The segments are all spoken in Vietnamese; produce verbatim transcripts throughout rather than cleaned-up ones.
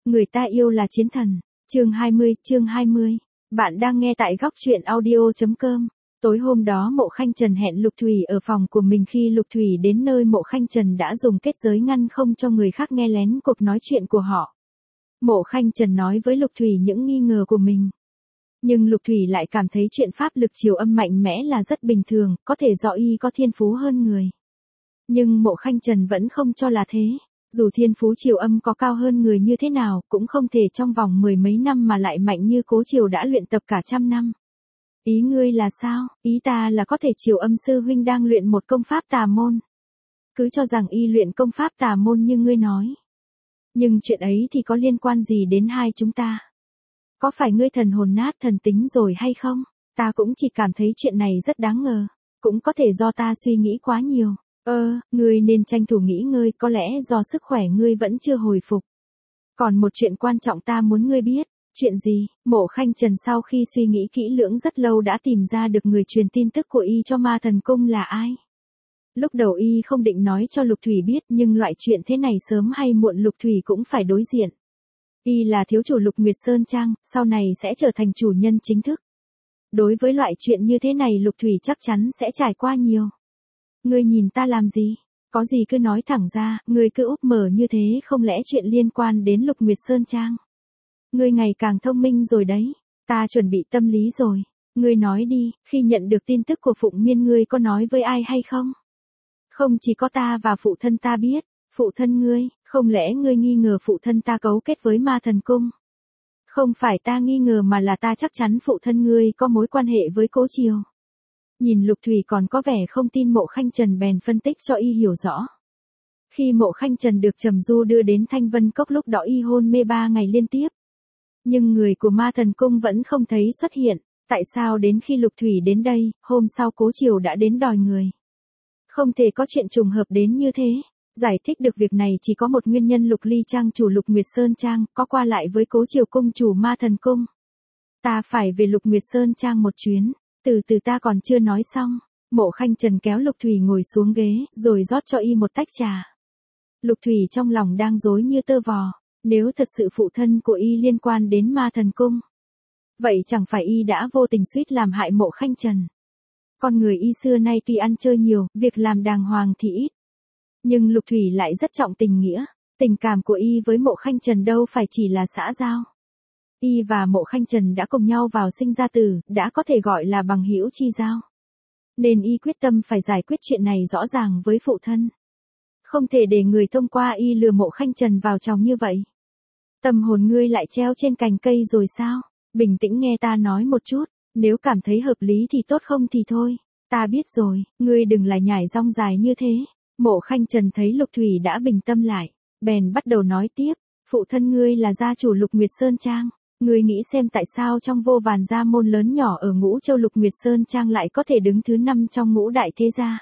Người ta yêu là chiến thần. Chương hai mươi, chương hai mươi. Bạn đang nghe tại góc truyện audio chấm com. Tối hôm đó Mộ Khanh Trần hẹn Lục Thủy ở phòng của mình, khi Lục Thủy đến nơi Mộ Khanh Trần đã dùng kết giới ngăn không cho người khác nghe lén cuộc nói chuyện của họ. Mộ Khanh Trần nói với Lục Thủy những nghi ngờ của mình. Nhưng Lục Thủy lại cảm thấy chuyện pháp lực chiều âm mạnh mẽ là rất bình thường, có thể do y có thiên phú hơn người. Nhưng Mộ Khanh Trần vẫn không cho là thế. Dù thiên phú chiều âm có cao hơn người như thế nào, cũng không thể trong vòng mười mấy năm mà lại mạnh như Cố Chiều đã luyện tập cả trăm năm. Ý ngươi là sao? Ý ta là có thể chiều âm sư huynh đang luyện một công pháp tà môn. Cứ cho rằng y luyện công pháp tà môn như ngươi nói. Nhưng chuyện ấy thì có liên quan gì đến hai chúng ta? Có phải ngươi thần hồn nát thần tính rồi hay không? Ta cũng chỉ cảm thấy chuyện này rất đáng ngờ. Cũng có thể do ta suy nghĩ quá nhiều. Ơ, ngươi nên tranh thủ nghỉ ngơi, có lẽ do sức khỏe ngươi vẫn chưa hồi phục. Còn một chuyện quan trọng ta muốn ngươi biết. Chuyện gì? Mộ Khanh Trần sau khi suy nghĩ kỹ lưỡng rất lâu đã tìm ra được người truyền tin tức của y cho Ma Thần Cung là ai. Lúc đầu y không định nói cho Lục Thủy biết, nhưng loại chuyện thế này sớm hay muộn Lục Thủy cũng phải đối diện. Y là thiếu chủ Lục Nguyệt Sơn Trang, sau này sẽ trở thành chủ nhân chính thức. Đối với loại chuyện như thế này Lục Thủy chắc chắn sẽ trải qua nhiều. Ngươi nhìn ta làm gì? Có gì cứ nói thẳng ra, ngươi cứ úp mở như thế, không lẽ chuyện liên quan đến Lục Nguyệt Sơn Trang? Ngươi ngày càng thông minh rồi đấy, ta chuẩn bị tâm lý rồi. Ngươi nói đi, khi nhận được tin tức của Phụng Miên ngươi có nói với ai hay không? Không, chỉ có ta và phụ thân ta biết. Phụ thân ngươi, không lẽ ngươi nghi ngờ phụ thân ta cấu kết với Ma Thần Cung? Không phải ta nghi ngờ mà là ta chắc chắn phụ thân ngươi có mối quan hệ với Cố Chiều. Nhìn Lục Thủy còn có vẻ không tin, Mộ Khanh Trần bèn phân tích cho y hiểu rõ. Khi Mộ Khanh Trần được Trầm Du đưa đến Thanh Vân Cốc, lúc đó y hôn mê ba ngày liên tiếp. Nhưng người của Ma Thần Cung vẫn không thấy xuất hiện. Tại sao đến khi Lục Thủy đến đây, hôm sau Cố Chiều đã đến đòi người? Không thể có chuyện trùng hợp đến như thế. Giải thích được việc này chỉ có một nguyên nhân, Lục Ly Trang chủ Lục Nguyệt Sơn Trang có qua lại với Cố Chiều cung chủ Ma Thần Cung. Ta phải về Lục Nguyệt Sơn Trang một chuyến. Từ từ, ta còn chưa nói xong. Mộ Khanh Trần kéo Lục Thủy ngồi xuống ghế, rồi rót cho y một tách trà. Lục Thủy trong lòng đang rối như tơ vò. Nếu thật sự phụ thân của y liên quan đến Ma Thần Cung, vậy chẳng phải y đã vô tình suýt làm hại Mộ Khanh Trần. Con người y xưa nay tuy ăn chơi nhiều, việc làm đàng hoàng thì ít. Nhưng Lục Thủy lại rất trọng tình nghĩa. Tình cảm của y với Mộ Khanh Trần đâu phải chỉ là xã giao. Y và Mộ Khanh Trần đã cùng nhau vào sinh ra tử, đã có thể gọi là bằng hữu chi giao. Nên y quyết tâm phải giải quyết chuyện này rõ ràng với phụ thân. Không thể để người thông qua y lừa Mộ Khanh Trần vào chồng như vậy. Tâm hồn ngươi lại treo trên cành cây rồi sao? Bình tĩnh nghe ta nói một chút, nếu cảm thấy hợp lý thì tốt, không thì thôi. Ta biết rồi, ngươi đừng lại nhải rong dài như thế. Mộ Khanh Trần thấy Lục Thủy đã bình tâm lại, bèn bắt đầu nói tiếp. Phụ thân ngươi là gia chủ Lục Nguyệt Sơn Trang. Ngươi nghĩ xem tại sao trong vô vàn gia môn lớn nhỏ ở Ngũ Châu Lục Nguyệt Sơn Trang lại có thể đứng thứ năm trong ngũ đại thế gia.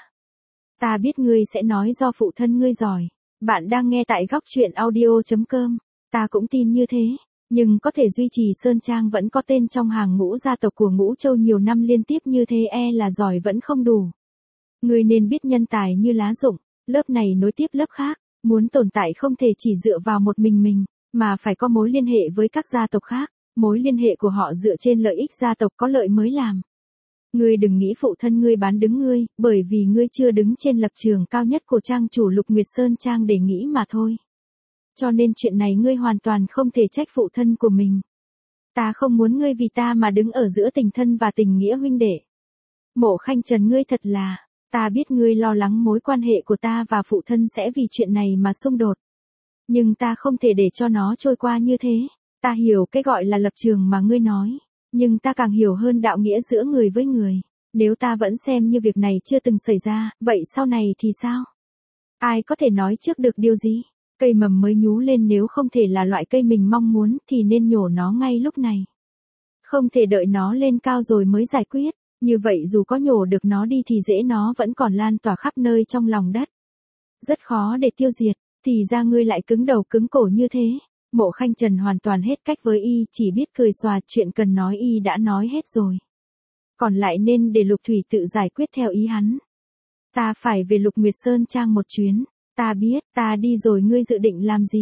Ta biết ngươi sẽ nói do phụ thân ngươi giỏi. Bạn đang nghe tại góc truyện audio chấm com. Ta cũng tin như thế. Nhưng có thể duy trì Sơn Trang vẫn có tên trong hàng ngũ gia tộc của Ngũ Châu nhiều năm liên tiếp như thế, e là giỏi vẫn không đủ. Ngươi nên biết nhân tài như lá rụng, lớp này nối tiếp lớp khác. Muốn tồn tại không thể chỉ dựa vào một mình mình, mà phải có mối liên hệ với các gia tộc khác. Mối liên hệ của họ dựa trên lợi ích gia tộc có lợi mới làm. Ngươi đừng nghĩ phụ thân ngươi bán đứng ngươi, bởi vì ngươi chưa đứng trên lập trường cao nhất của trang chủ Lục Nguyệt Sơn Trang để nghĩ mà thôi. Cho nên chuyện này ngươi hoàn toàn không thể trách phụ thân của mình. Ta không muốn ngươi vì ta mà đứng ở giữa tình thân và tình nghĩa huynh đệ. Mộ Khanh Trần, ngươi thật là, ta biết ngươi lo lắng mối quan hệ của ta và phụ thân sẽ vì chuyện này mà xung đột. Nhưng ta không thể để cho nó trôi qua như thế. Ta hiểu cái gọi là lập trường mà ngươi nói, nhưng ta càng hiểu hơn đạo nghĩa giữa người với người. Nếu ta vẫn xem như việc này chưa từng xảy ra, vậy sau này thì sao? Ai có thể nói trước được điều gì? Cây mầm mới nhú lên nếu không thể là loại cây mình mong muốn thì nên nhổ nó ngay lúc này. Không thể đợi nó lên cao rồi mới giải quyết. Như vậy dù có nhổ được nó đi thì rễ nó vẫn còn lan tỏa khắp nơi trong lòng đất. Rất khó để tiêu diệt, thì ra ngươi lại cứng đầu cứng cổ như thế. Mộ Khanh Trần hoàn toàn hết cách với y, chỉ biết cười xòa, chuyện cần nói y đã nói hết rồi. Còn lại nên để Lục Thủy tự giải quyết theo ý hắn. Ta phải về Lục Nguyệt Sơn Trang một chuyến. Ta biết, ta đi rồi ngươi dự định làm gì?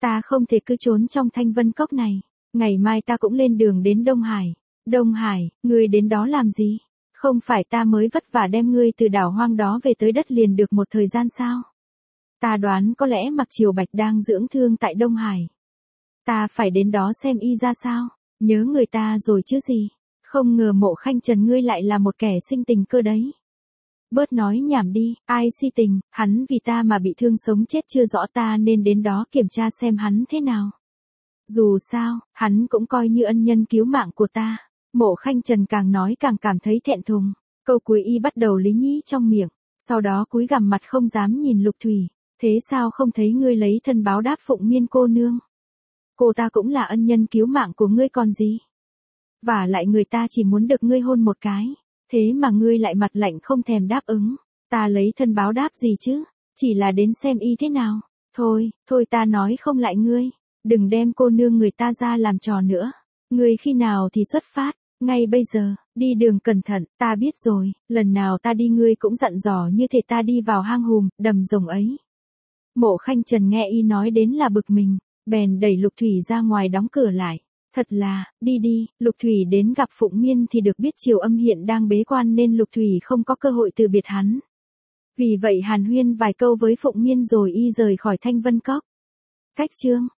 Ta không thể cứ trốn trong Thanh Vân Cốc này. Ngày mai ta cũng lên đường đến Đông Hải. Đông Hải, ngươi đến đó làm gì? Không phải ta mới vất vả đem ngươi từ đảo hoang đó về tới đất liền được một thời gian sao? Ta đoán có lẽ Mặc Triều Bạch đang dưỡng thương tại Đông Hải. Ta phải đến đó xem y ra sao, nhớ người ta rồi chứ gì. Không ngờ Mộ Khanh Trần ngươi lại là một kẻ sinh tình cơ đấy. Bớt nói nhảm đi, ai si tình, hắn vì ta mà bị thương sống chết chưa rõ, ta nên đến đó kiểm tra xem hắn thế nào. Dù sao, hắn cũng coi như ân nhân cứu mạng của ta. Mộ Khanh Trần càng nói càng cảm thấy thẹn thùng. Câu cuối y bắt đầu lý nhí trong miệng, sau đó cúi gằm mặt không dám nhìn Lục Thủy. Thế sao không thấy ngươi lấy thân báo đáp Phụng Miên cô nương? Cô ta cũng là ân nhân cứu mạng của ngươi còn gì. Và lại người ta chỉ muốn được ngươi hôn một cái. Thế mà ngươi lại mặt lạnh không thèm đáp ứng. Ta lấy thân báo đáp gì chứ? Chỉ là đến xem y thế nào. Thôi, thôi ta nói không lại ngươi. Đừng đem cô nương người ta ra làm trò nữa. Ngươi khi nào thì xuất phát? Ngay bây giờ, đi đường cẩn thận, ta biết rồi, lần nào ta đi ngươi cũng dặn dò như thể ta đi vào hang hùm, đầm rồng ấy. Mộ Khanh Trần nghe y nói đến là bực mình, bèn đẩy Lục Thủy ra ngoài đóng cửa lại. Thật là, đi đi, Lục Thủy đến gặp Phụng Miên thì được biết Triều Âm hiện đang bế quan nên Lục Thủy không có cơ hội từ biệt hắn. Vì vậy hàn huyên vài câu với Phụng Miên rồi y rời khỏi Thanh Vân Cốc. Cách chương